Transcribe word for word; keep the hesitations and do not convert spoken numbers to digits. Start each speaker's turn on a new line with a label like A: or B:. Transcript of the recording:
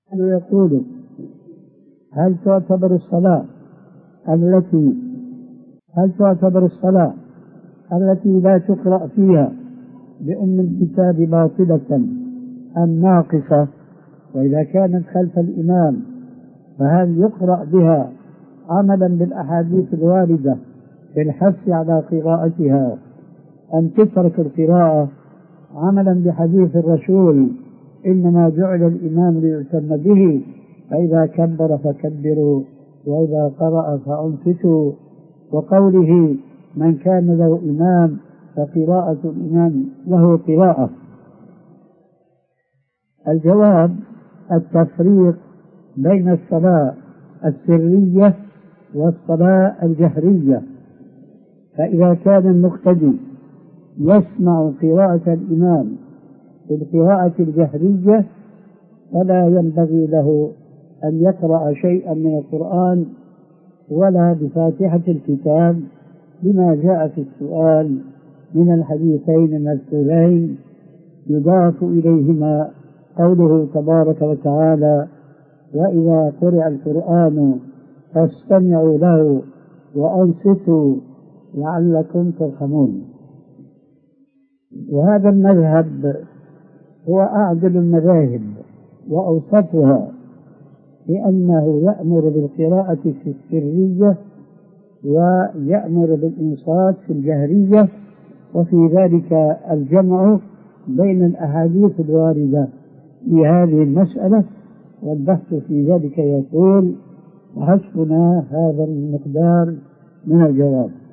A: يقول: هل تعتبر الصلاة التي هل تعتبر الصلاة التي لا تقرأ فيها بأم الكتاب باطلة أم ناقصة؟ وإذا كانت خلف الإمام فهل يقرأ بها عملا بالأحاديث الواردة في الحث على قراءتها أم تترك القراءة عملا بحديث الرسول: إنما جعل الإمام ليؤتم به، فإذا كبر فكبروا وإذا قرأ فأنصتوا، وقوله: من كان له إمام فقراءة الإمام له قراءة؟ الجواب: التفريق بين الصلاة السرية والصلاة الجهرية. فإذا كان المقتدي يسمع قراءة الإمام في القراءة الجهرية فلا ينبغي له أن يقرأ شيئا من القرآن ولا بفاتحة الكتاب، بما جاء في السؤال من الحديثين المذكورين، يضاف إليهما قوله تبارك وتعالى: وإذا قرئ القرآن فاستمعوا له وأنصتوا لعلكم ترحمون. وهذا المذهب هو أعدل المذاهب وأوسطها، لأنه يأمر بالقراءة في السرية ويأمر بالإنصات في الجهرية، وفي ذلك الجمع بين الأحاديث الواردة في هذه المسألة، والبحث في ذلك يطول، وحسبنا هذا المقدار من الجواب.